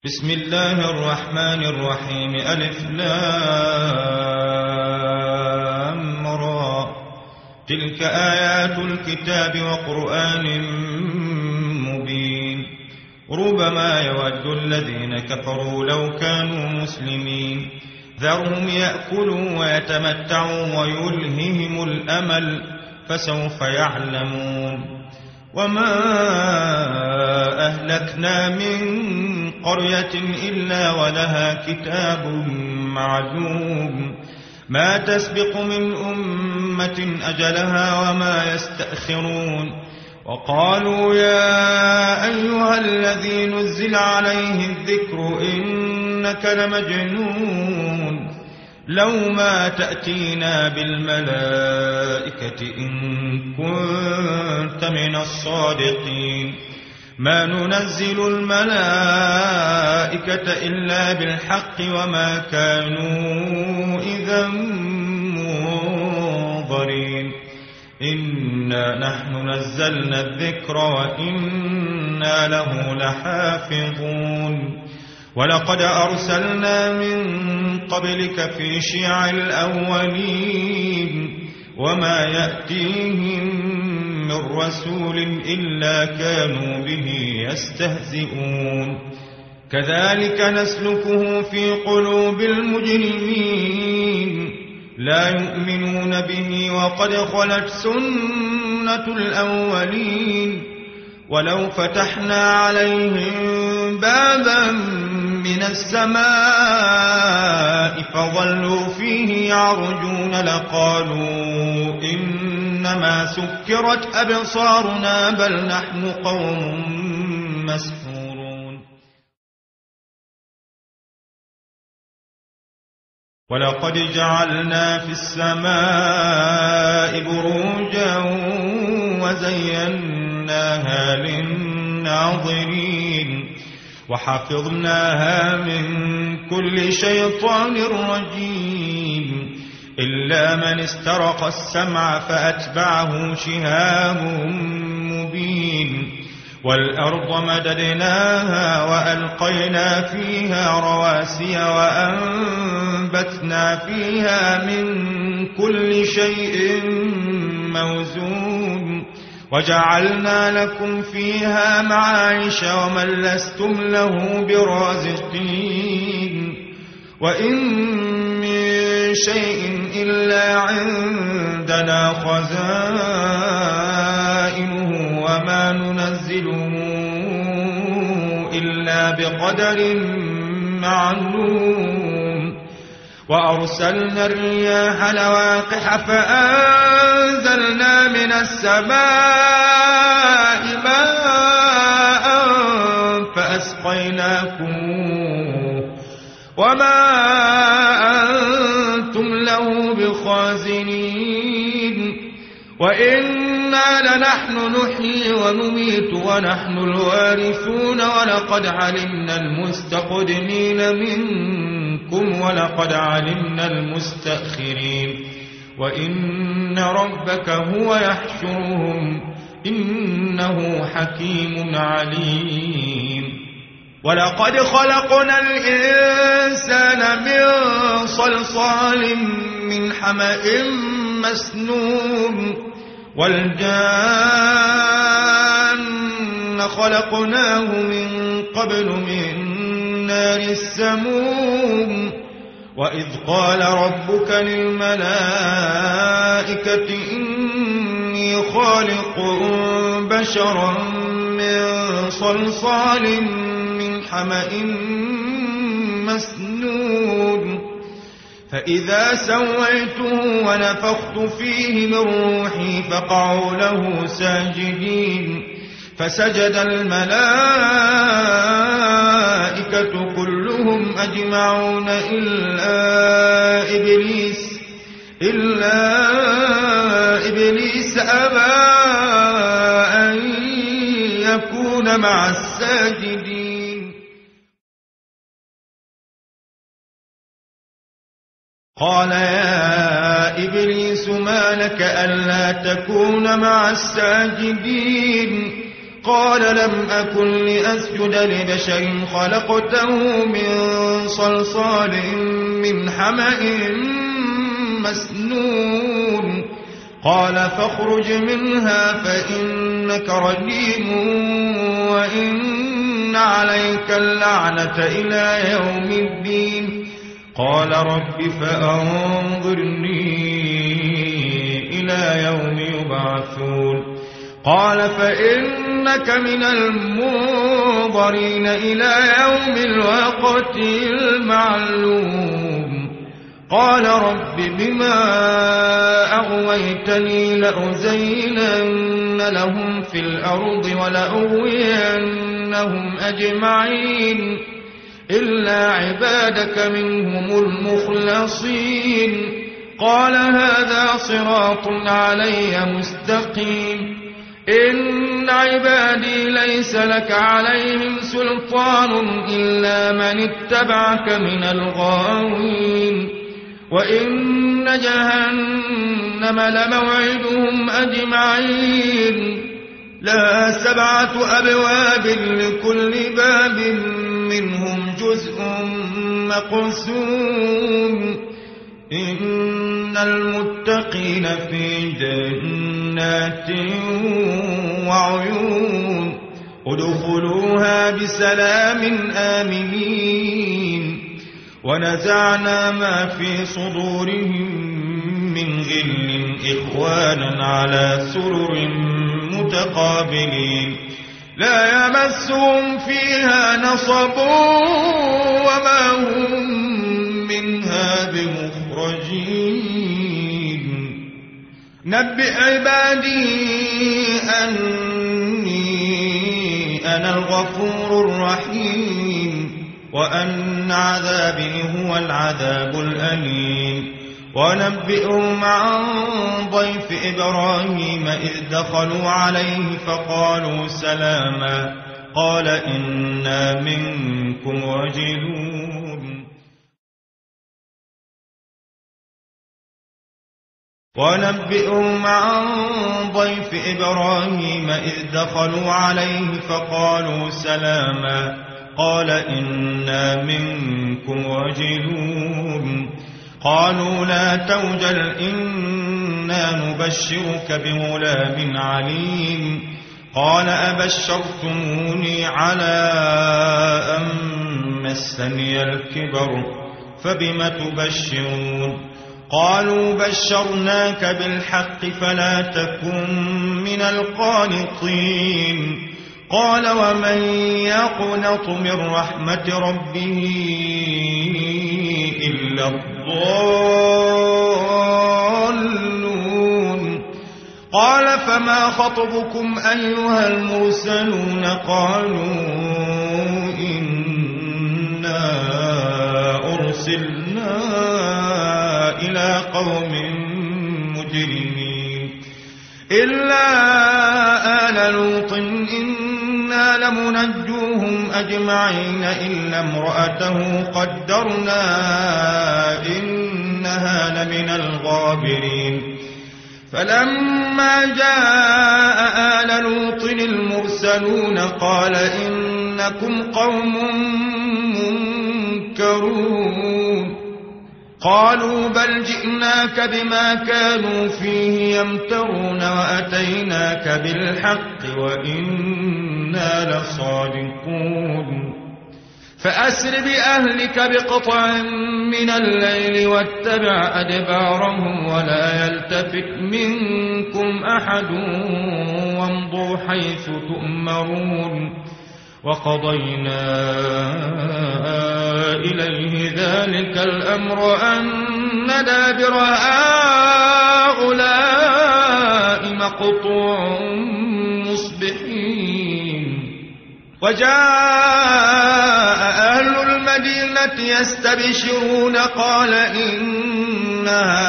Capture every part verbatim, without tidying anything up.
بسم الله الرحمن الرحيم. ألف لام را. تلك آيات الكتاب وقرآن مبين. ربما يود الذين كفروا لو كانوا مسلمين. ذرهم يأكلوا ويتمتعوا ويلههم الأمل فسوف يعلمون. وما أهلكنا من قرية إلا ولها كتاب معلوم ما تسبق من أمة أجلها وما يستأخرون. وقالوا يا أيها الذي نزل عليه الذكر إنك لمجنون لو ما تأتينا بالملائكة إن كنت من الصادقين. ما ننزل الملائكة إلا بالحق وما كانوا إذا منظرين. إنا نحن نزلنا الذكر وإنا له لحافظون. ولقد أرسلنا من قبلك في شيع الأولين وما يأتيهم من رسول إلا كانوا به يستهزئون. كذلك نسلكه في قلوب المجرمين لا يؤمنون به وقد خلت سنة الأولين. ولو فتحنا عليهم بابا من السماء فظلوا فيه يعرجون لقالوا إنما سكرت أبصارنا بل نحن قوم مسحورون. ولقد جعلنا في السماء بروجا وزيناها للناظرين وحفظناها من كل شيطان رجيم إلا من استرق السمع فأتبعه شهاب مبين. والأرض مددناها وألقينا فيها رواسي وأنبتنا فيها من كل شيء موزون وجعلنا لكم فيها معايش ومن لستم له برازقين. وإن من شيء إلا عندنا خزائنه وما ننزله إلا بقدر معلوم. وأرسلنا الرياح لواقح فأنزلنا من السماء ماء فأسقيناكم وما أنتم له بخازنين. وإنا لنحن نحيي ونميت ونحن الوارثون. ولقد علمنا المستقدمين منكم ولقد علمنا المستأخرين. وإن ربك هو يحشرهم إنه حكيم عليم. ولقد خلقنا الإنسان من صلصال من حمأ مسنون والجان خلقناه من قبل من نار السموم. وإذ قال ربك للملائكة إني خالق بشرا من صلصال من حمأ مسنون فإذا سويته ونفخت فيه من روحي فقعوا له ساجدين. فسجد الملائكة كلهم أجمعون إلا إبليس إلا إبليس أبى أن يكون مع الساجدين. قال يا إبليس ما لك ألا تكون مع الساجدين؟ قال لم أكن لأسجد لبشر خلقته من صلصال من حمأ مسنون قال فاخرج منها فإنك رجيم وإن عليك اللعنة إلى يوم الدين قال رب فأنظرني إلى يوم يبعثون قال فإنك من المنظرين إلى يوم الوقت المعلوم قال رب بما أغويتني لأزينن لهم في الأرض ولأغوينهم أجمعين إلا عبادك منهم المخلصين قال هذا صراط علي مستقيم إن عبادي ليس لك عليهم سلطان إلا من اتبعك من الغاوين وإن جهنم لموعدهم أجمعين لها سبعة أبواب لكل باب منهم جزء مقسوم إن المتقين في جنات وعيون ادخلوها بسلام آمنين ونزعنا ما في صدورهم من غل إخوانا على سرر متقابلين لا يمسهم فيها نصب وما هم منها بمخرجين نبئ عبادي أني أنا الغفور الرحيم وأن عذابي هو العذاب الأليم ونبئهم عن ضيف إبراهيم إذ دخلوا عليه فقالوا سلاما قال إنا منكم وجلون ونبئهم عن ضيف إبراهيم إذ دخلوا عليه فقالوا سلاما قال إنا منكم وجلون قالوا لا توجل إنا نبشرك بغلام عليم قال أبشرتموني على أن مسني الكبر فبم تبشرون قالوا بشرناك بالحق فلا تكن من القانطين قال ومن يقنط من رحمة ربه إلا الضالون قال فما خطبكم أيها المرسلون قالوا إنا أرسلنا إلى قوم مجرمين إلا آل لوط إنا لمنجوهم أجمعين إلا امرأته قدرنا إنها لمن الغابرين فلما جاء آل لوط المرسلون قال إنكم قوم منكرون قالوا بل جئناك بما كانوا فيه يمترون وأتيناك بالحق وإنا لصادقون فأسر بأهلك بقطع من الليل واتبع أدبارهم ولا يلتفت منكم أحد وامضوا حيث تؤمرون وقضينا إليه ذلك الأمر أن دابر هؤلاء مقطوع مصبحين وجاء أهل المدينة يستبشرون قال إن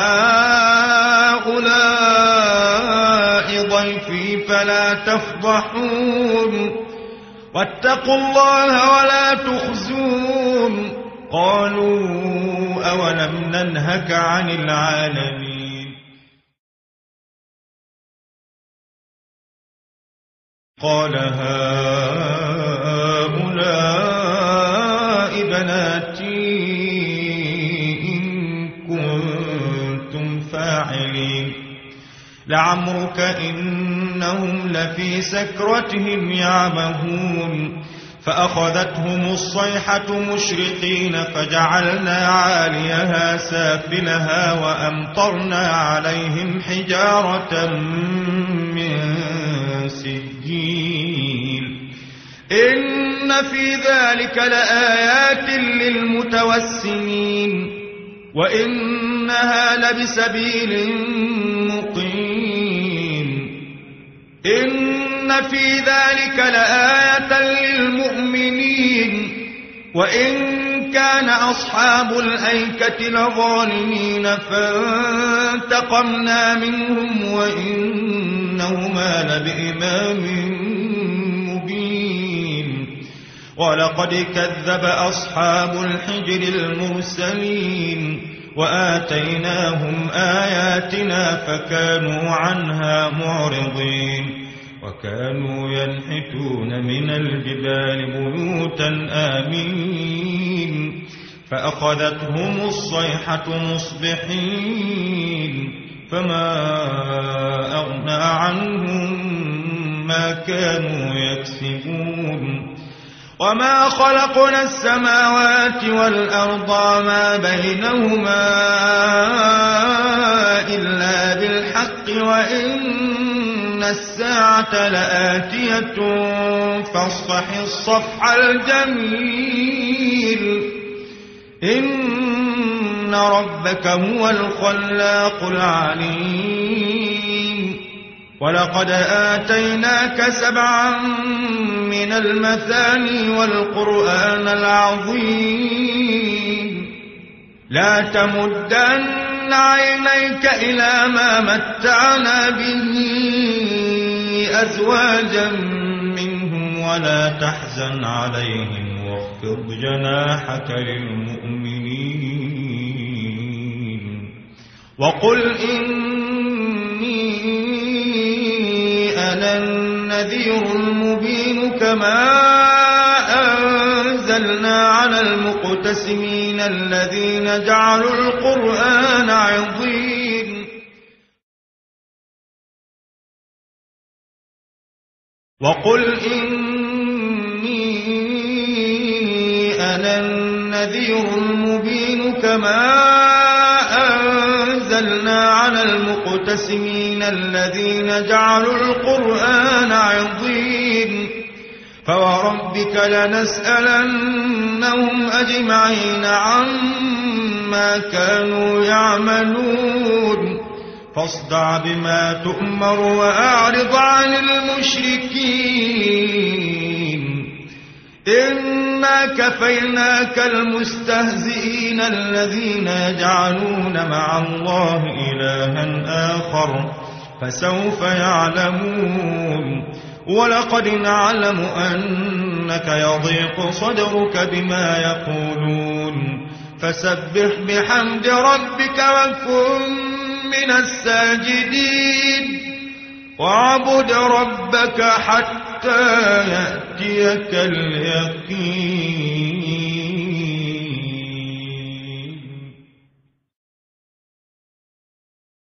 هؤلاء ضيفي فلا تفضحون واتقوا الله ولا تخزون قالوا أولم ننهك عن العالمين قال هؤلاء بناتي إن كنتم فاعلين لعمرك إنهم لفي سكرتهم يعمهون فأخذتهم الصيحة مشرقين فجعلنا عاليها سافلها وأمطرنا عليهم حجارة من سجيل إن في ذلك لآيات للمتوسمين وإنها لبسبيل مقيم إن في ذلك لآية للمؤمنين وإن كان أصحاب الأيكة لظالمين فانتقمنا منهم وإنهما لبإمام مبين ولقد كذب أصحاب الحجر المرسلين وآتيناهم آياتنا فكانوا عنها معرضين وكانوا ينحتون من الجبال بيوتا آمنين فأخذتهم الصيحة مصبحين فما أغنى عنهم ما كانوا يكسبون وما خلقنا السماوات والأرض وما بينهما إلا بالحق وإن الساعة لآتية فاصفح الصفح الجميل إن ربك هو الخلاق العليم ولقد آتيناك سبعا من المثاني والقرآن العظيم لا تمدن عينيك إلى ما متعنا به أزواجا منهم ولا تحزن عليهم واخفض جناحك للمؤمنين وقل إني أنا النذير المبين كما أنزلنا على المقتسمين الذين جعلوا القرآن عضين وقل إني أنا النذير المبين كما أنزلنا على المقتسمين الذين جعلوا القرآن عضين فوربك لنسألنهم أجمعين عما كانوا يعملون فاصدع بما تؤمر وأعرض عن المشركين إنا كفيناك المستهزئين الذين يجعلون مع الله إلها آخر فسوف يعلمون ولقد نعلم أنك يضيق صدرك بما يقولون فسبح بحمد ربك وكن من الساجدين واعبد ربك حتى يأتيك اليقين